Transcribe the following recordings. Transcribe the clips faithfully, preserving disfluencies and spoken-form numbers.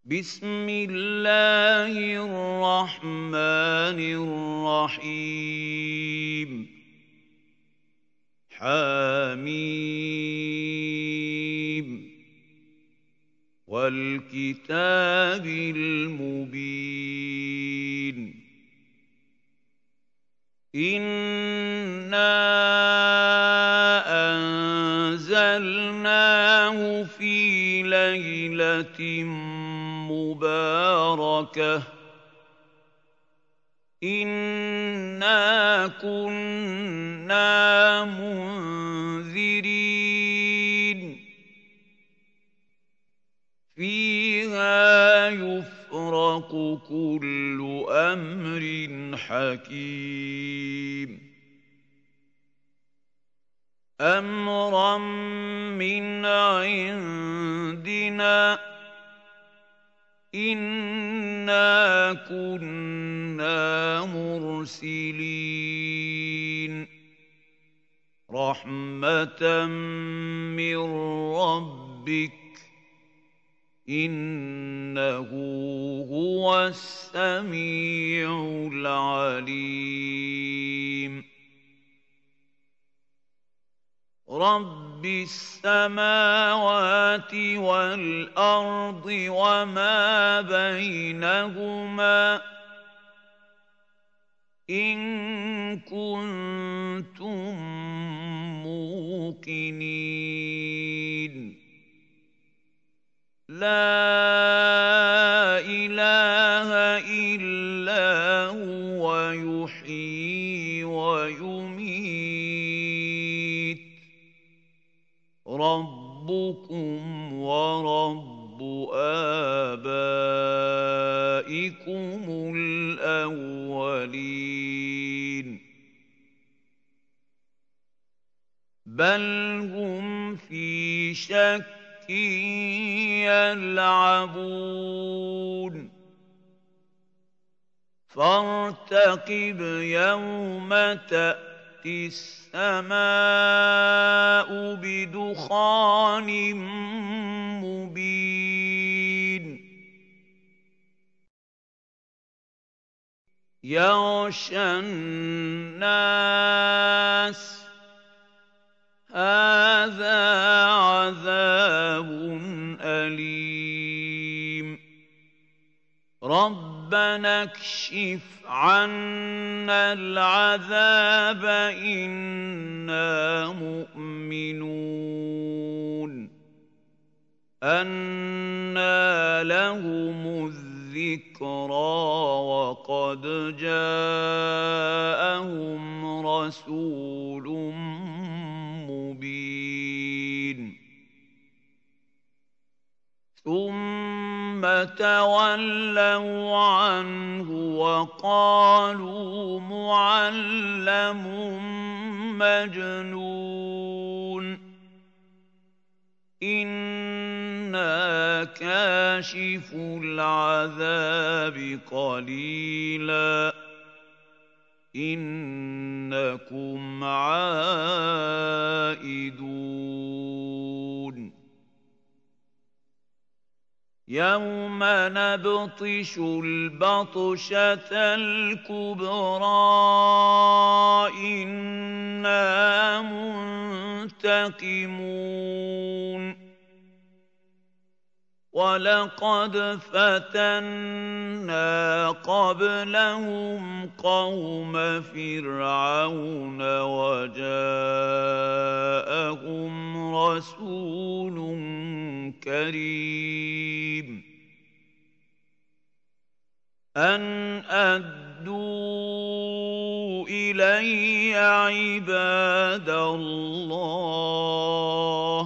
بسم الله الرحمن الرحيم حميم والكتاب المبين إنا أنزلناه في ليلة مباركة إنا كنا منذرين فيها يفرق كل أمر حكيم أمرا من عندنا إنا كنا مرسلين رحمة من ربك إنه هو السميع العليم رب السماوات والأرض وما بينهما إن كنتم موقنين لا إله إلا هو يحيي ويميت ربكم ورب آبائكم الأولين بل هم في شك يلعبون فارتقب يوم تأتي السماء بدخان مبين يغشى الناس هذا عذاب أليم ربنا اكشف عنا العذاب إنا مؤمنون أنى لهم الذكرى وقد جاءهم رسول مبين ثم تولوا عنه وقالوا معلم مجنون إنا كاشف العذاب قليلا إنكم عائدون يوم نبطش البطشة الكبرى إنا منتقمون ولقد فتنا قبلهم قوم فرعون وجاءهم رسول كريم أن أدوا إلي عباد الله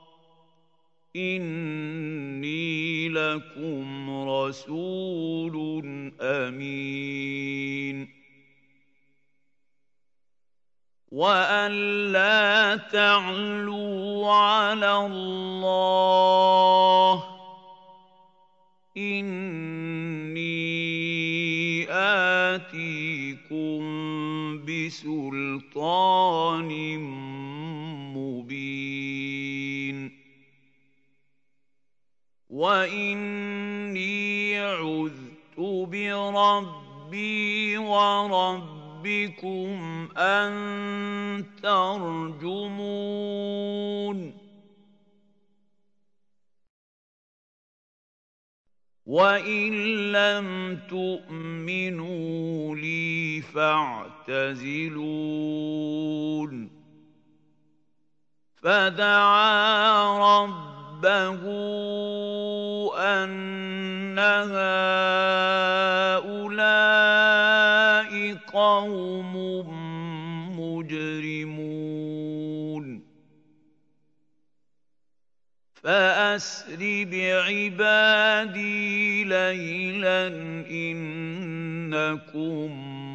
إني لكم رسول أمين وأن لا تعلوا على الله إني آتيكم بسلطان مبين وإني عُذْتُ بِرَبِّي وَرَبِّكُمْ أَن تَرْجُمُونِ وَإِن لَّمْ تُؤْمِنُوا لِي فَاعْتَزِلُونِ فَدَعَا رَبَّهُ أَنَّ هَٰؤُلَاءِ قَوْمٌ مُّجْرِمُونَ فَأَسْرِ بِعِبَادِي لَيْلًا إِنَّكُم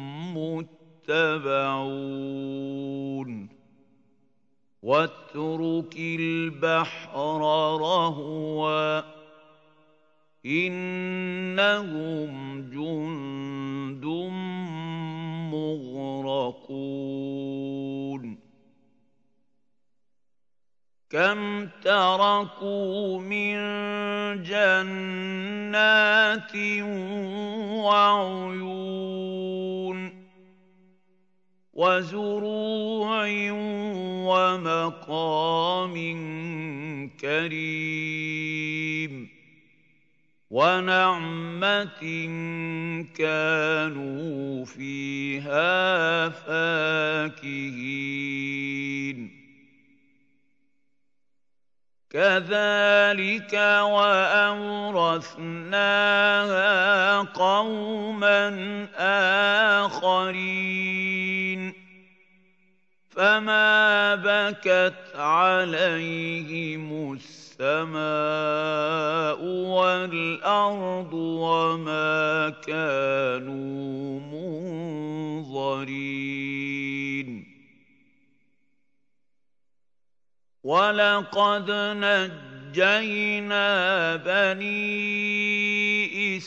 مُّتَّبَعُونَ وَاتْرُكِ الْبَحْرَ رَهْوًا ۖ إِنَّهُمْ جُندٌ مُّغْرَقُونَ كَمْ تَرَكُوا مِن جَنَّاتٍ وَعُيُونٍ وَزُرُوعٍ وَمَقَامٍ كَرِيمٍ وَنَعْمَةٍ كَانُوا فِيهَا فَاكِهِينَ كَذَٰلِكَ وَأَوْرَثْنَاهَا قَوْمًا آخَرِينَ فَمَا بَكَتْ عَلَيْهِمُ السَّمَاءُ وَالْأَرْضُ وَمَا كَانُوا مُنظَرِينَ وَلَقَدْ نَجَّيْنَا بَنِي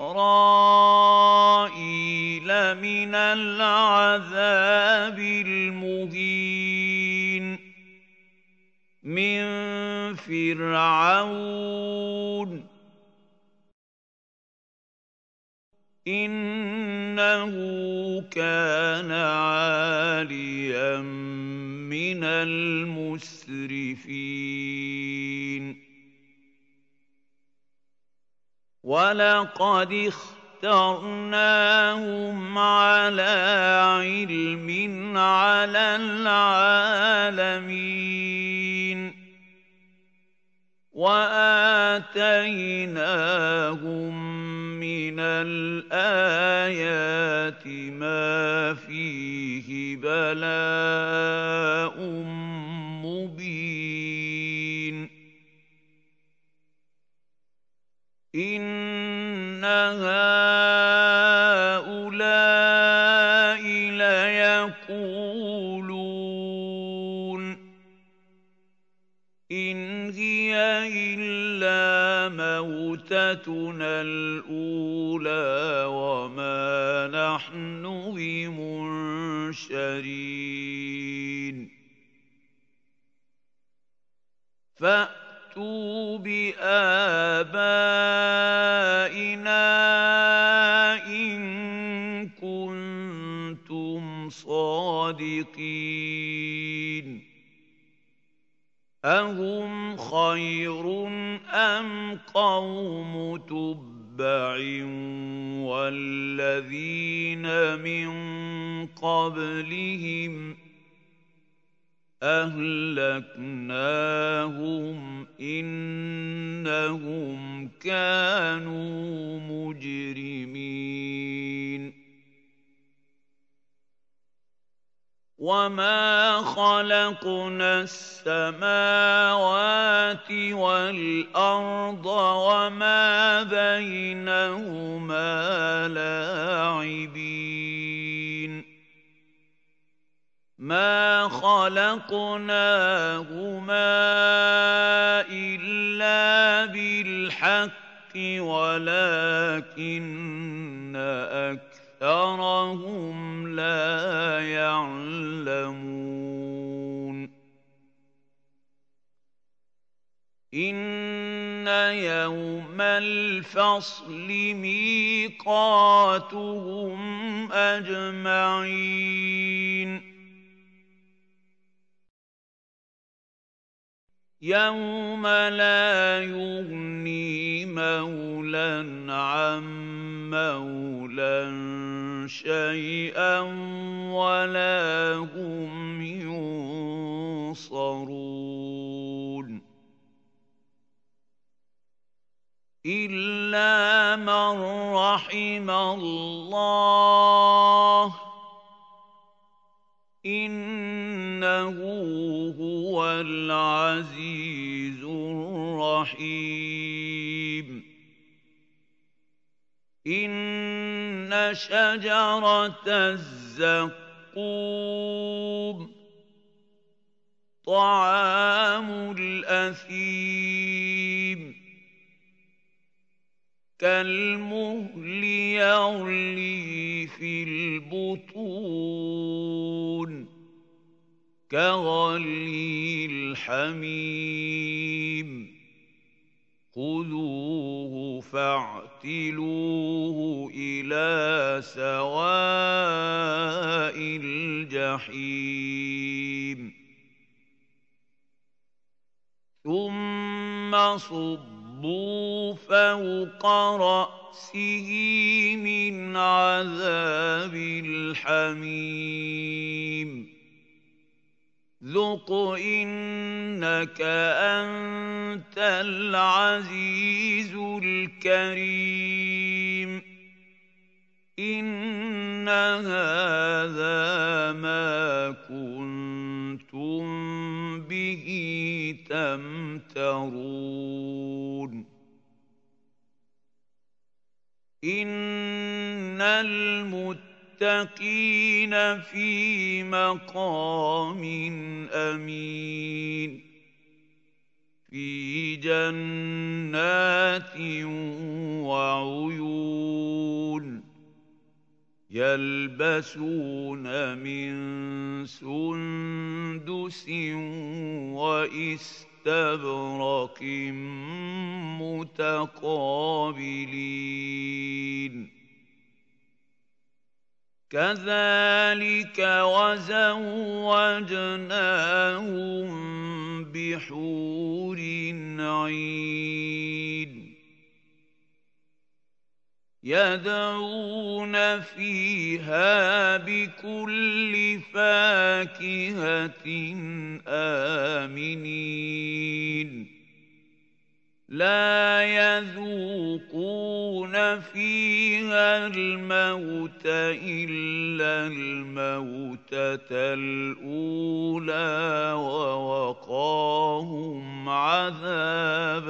إِسْرَائِيلَ مِنَ الْعَذَابِ الْمُهِينِ مِن فِرْعَوْنَ إِنَّهُ كَانَ عَالِيًا مِّنَ الْمُسْرِفِينَ وَلَقَدِ اخْتَرْنَاهُمْ عَلَىٰ عِلْمٍ عَلَى الْعَالَمِينَ وَآتَيْنَاهُم مِّنَ الْآيَاتِ مَا فِيهِ بَلَاءٌ مُّبِينٌ إِنَّ هَٰؤُلَاءِ لَيَقُولُونَ إِنْ هِيَ إِلَّا مَوْتَتُنَا الْأُولَىٰ وَمَا نَحْنُ بِمُنشَرِينَ فَأْتُوا بِآبَائِنَا إِن كُنتُمْ صَادِقِينَ أَهُمْ خَيْرٌ أَمْ قَوْمُ تُبَّعٍ وَالَّذِينَ مِن قَبْلِهِمْ أَهْلَكْنَاهُمْ إِنَّهُمْ كَانُوا مُجْرِمِينَ وَمَا خَلَقْنَا السَّمَاوَاتِ وَالْأَرْضَ وَمَا بَيْنَهُمَا لَاعِبِينَ مَا خَلَقْنَاهُمَا إِلَّا بِالْحَقِّ وَلَٰكِنَّ أَكْثَرَهُمْ لَا يَعْلَمُونَ إن يوم الفصل ميقاتهم أجمعين يوم لا يغني مولى عن مولى شيئا ولا هم ينصرون إلا من رحم الله إنه هو العزيز الرحيم إن شجرة الزقوم طعام الأثيم كالمهل يغلي في البطون كغلي الحميم خذوه فاعتلوه إلى سواء الجحيم ثم صبوا فوق رأسه من عذاب الحميم ذق إنك أنت العزيز الكريم إن هذا ما كنتم به تمترون إن المتقين في مقام أمين في جنات وعيون يلبسون من سندس وإستبرق متقابلين كذلك وزوجناهم بحور عين يدعون فيها بكل فاكهة آمنين لا يذوقون فيها الموت إلا الموتة الأولى ووقاهم عذاب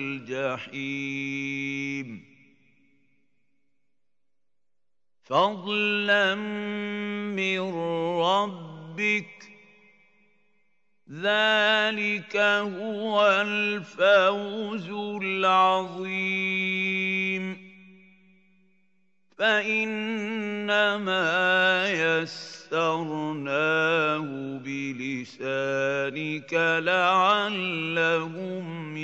الجحيم فضلا من ربك ذلك هو الفوز العظيم فإنما يسرناه بلسانك لعلهم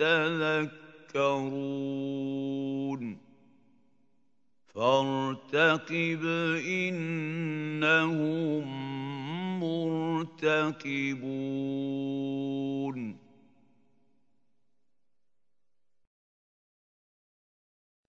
يتذكرون فارتقب إنهم مرتقبون